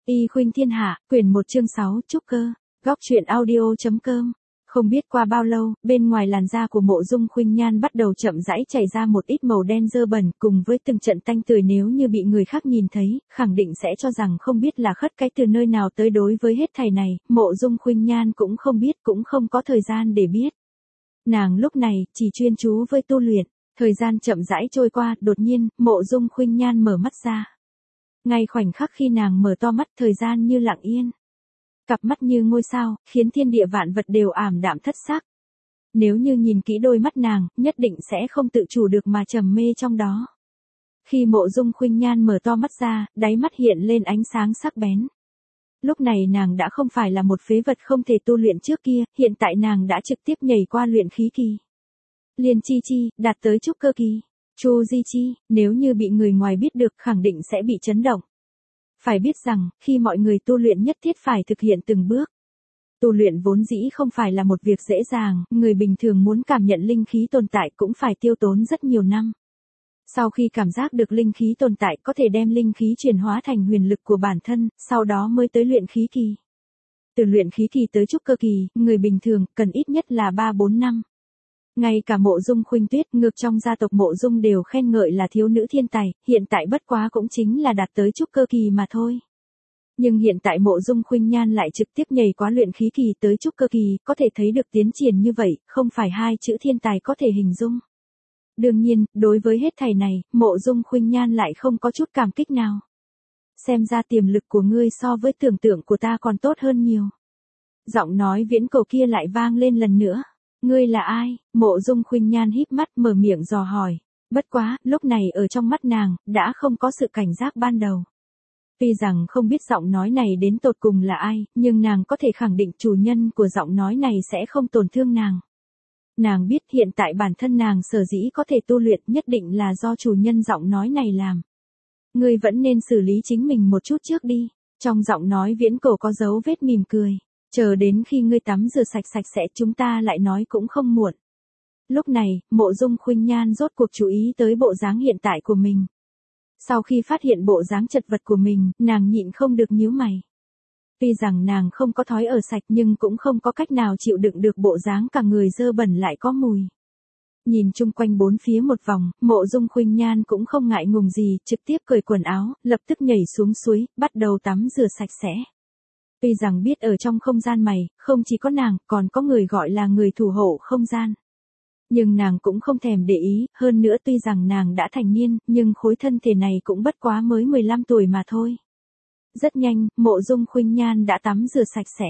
Y Khuynh Thiên Hạ, quyển 1 chương 6, Trúc Cơ, góc truyện audio.com. Không biết qua bao lâu, bên ngoài làn da của Mộ Dung Khuynh Nhan bắt đầu chậm rãi chảy ra một ít màu đen dơ bẩn, cùng với từng trận tanh tưởi nếu như bị người khác nhìn thấy, khẳng định sẽ cho rằng không biết là khất cái từ nơi nào tới. Đối với hết thảy này, Mộ Dung Khuynh Nhan cũng không biết, cũng không có thời gian để biết. Nàng lúc này chỉ chuyên chú với tu luyện. Thời gian chậm rãi trôi qua, đột nhiên, Mộ Dung Khuynh Nhan mở mắt ra. Ngay khoảnh khắc khi nàng mở to mắt, thời gian như lặng yên. Cặp mắt như ngôi sao, khiến thiên địa vạn vật đều ảm đạm thất sắc. Nếu như nhìn kỹ đôi mắt nàng, nhất định sẽ không tự chủ được mà trầm mê trong đó. Khi Mộ Dung Khuynh Nhan mở to mắt ra, đáy mắt hiện lên ánh sáng sắc bén. Lúc này nàng đã không phải là một phế vật không thể tu luyện trước kia, hiện tại nàng đã trực tiếp nhảy qua luyện khí kỳ. Liên chi chi, đạt tới trúc cơ kỳ. Chu Di Chi, nếu như bị người ngoài biết được khẳng định sẽ bị chấn động. Phải biết rằng, khi mọi người tu luyện nhất thiết phải thực hiện từng bước. Tu luyện vốn dĩ không phải là một việc dễ dàng, người bình thường muốn cảm nhận linh khí tồn tại cũng phải tiêu tốn rất nhiều năm. Sau khi cảm giác được linh khí tồn tại có thể đem linh khí chuyển hóa thành huyền lực của bản thân, sau đó mới tới luyện khí kỳ. Từ luyện khí kỳ tới trúc cơ kỳ, người bình thường cần ít nhất là 3-4 năm. Ngay cả Mộ Dung Khuynh Tuyết ngược trong gia tộc Mộ Dung đều khen ngợi là thiếu nữ thiên tài, hiện tại bất quá cũng chính là đạt tới trúc cơ kỳ mà thôi. Nhưng hiện tại Mộ Dung Khuynh Nhan lại trực tiếp nhảy quá luyện khí kỳ tới trúc cơ kỳ, có thể thấy được tiến triển như vậy, không phải hai chữ thiên tài có thể hình dung. Đương nhiên, đối với hết thảy này, Mộ Dung Khuynh Nhan lại không có chút cảm kích nào. Xem ra tiềm lực của ngươi so với tưởng tượng của ta còn tốt hơn nhiều. Giọng nói viễn cổ kia lại vang lên lần nữa. Ngươi là ai? Mộ Dung Khuynh Nhan híp mắt mở miệng dò hỏi. Bất quá, lúc này ở trong mắt nàng, đã không có sự cảnh giác ban đầu. Tuy rằng không biết giọng nói này đến tột cùng là ai, nhưng nàng có thể khẳng định chủ nhân của giọng nói này sẽ không tổn thương nàng. Nàng biết hiện tại bản thân nàng sở dĩ có thể tu luyện nhất định là do chủ nhân giọng nói này làm. Ngươi vẫn nên xử lý chính mình một chút trước đi. Trong giọng nói viễn cổ có dấu vết mỉm cười. Chờ đến khi ngươi tắm rửa sạch sẽ chúng ta lại nói cũng không muộn. Lúc này, Mộ Dung Khuynh Nhan rốt cuộc chú ý tới bộ dáng hiện tại của mình. Sau khi phát hiện bộ dáng chật vật của mình, nàng nhịn không được nhíu mày. Tuy rằng nàng không có thói ở sạch nhưng cũng không có cách nào chịu đựng được bộ dáng cả người dơ bẩn lại có mùi. Nhìn chung quanh bốn phía một vòng, Mộ Dung Khuynh Nhan cũng không ngại ngùng gì, trực tiếp cởi quần áo, lập tức nhảy xuống suối, bắt đầu tắm rửa sạch sẽ. Tuy rằng biết ở trong không gian mày, không chỉ có nàng, còn có người gọi là người thủ hộ không gian. Nhưng nàng cũng không thèm để ý, hơn nữa tuy rằng nàng đã thành niên, nhưng khối thân thể này cũng bất quá mới 15 tuổi mà thôi. Rất nhanh, Mộ Dung Khuynh Nhan đã tắm rửa sạch sẽ.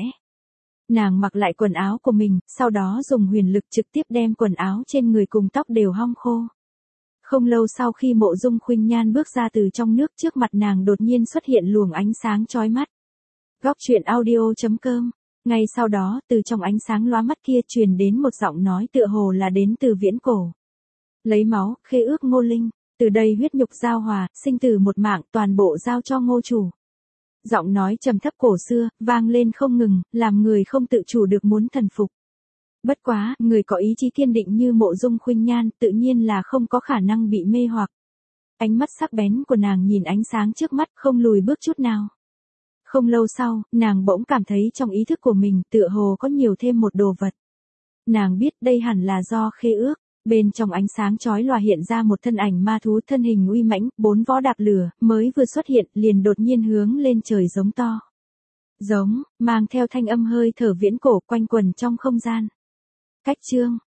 Nàng mặc lại quần áo của mình, sau đó dùng huyền lực trực tiếp đem quần áo trên người cùng tóc đều hong khô. Không lâu sau khi Mộ Dung Khuynh Nhan bước ra từ trong nước, trước mặt nàng đột nhiên xuất hiện luồng ánh sáng chói mắt. Góc truyện audio.com. Ngay sau đó, từ trong ánh sáng lóa mắt kia truyền đến một giọng nói tựa hồ là đến từ viễn cổ. Lấy máu, khế ước Ngô Linh, từ đây huyết nhục giao hòa, sinh tử một mạng, toàn bộ giao cho Ngô chủ. Giọng nói trầm thấp cổ xưa, vang lên không ngừng, làm người không tự chủ được muốn thần phục. Bất quá, người có ý chí kiên định như Mộ Dung Khuynh Nhan, tự nhiên là không có khả năng bị mê hoặc. Ánh mắt sắc bén của nàng nhìn ánh sáng trước mắt, không lùi bước chút nào. Không lâu sau, nàng bỗng cảm thấy trong ý thức của mình tựa hồ có nhiều thêm một đồ vật. Nàng biết đây hẳn là do khế ước. Bên trong ánh sáng chói lòa hiện ra một thân ảnh ma thú thân hình uy mãnh, 4 vó đạp lửa, mới vừa xuất hiện, liền đột nhiên hướng lên trời giống to. Giống, mang theo thanh âm hơi thở viễn cổ quanh quần trong không gian. Cách chương.